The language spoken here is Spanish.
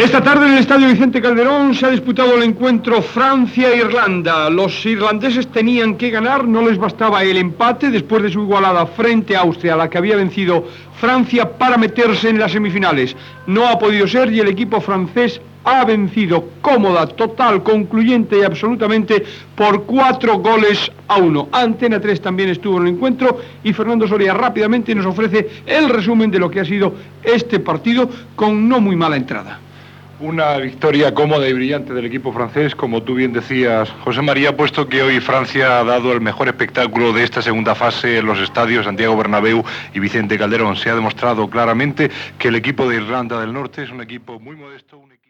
Esta tarde en el Estadio Vicente Calderón se ha disputado el encuentro Francia-Irlanda. Los irlandeses tenían que ganar, no les bastaba el empate después de su igualada frente a Austria, a la que había vencido Francia para meterse en las semifinales. No ha podido ser y el equipo francés ha vencido cómoda, total, concluyente y absolutamente por 4-1. Antena 3 también estuvo en el encuentro y Fernando Soria rápidamente nos ofrece el resumen de lo que ha sido este partido con no muy mala entrada. Una victoria cómoda y brillante del equipo francés, como tú bien decías, José María, puesto que hoy Francia ha dado el mejor espectáculo de esta segunda fase en los estadios Santiago Bernabéu y Vicente Calderón. Se ha demostrado claramente que el equipo de Irlanda del Norte es un equipo muy modesto, un equipo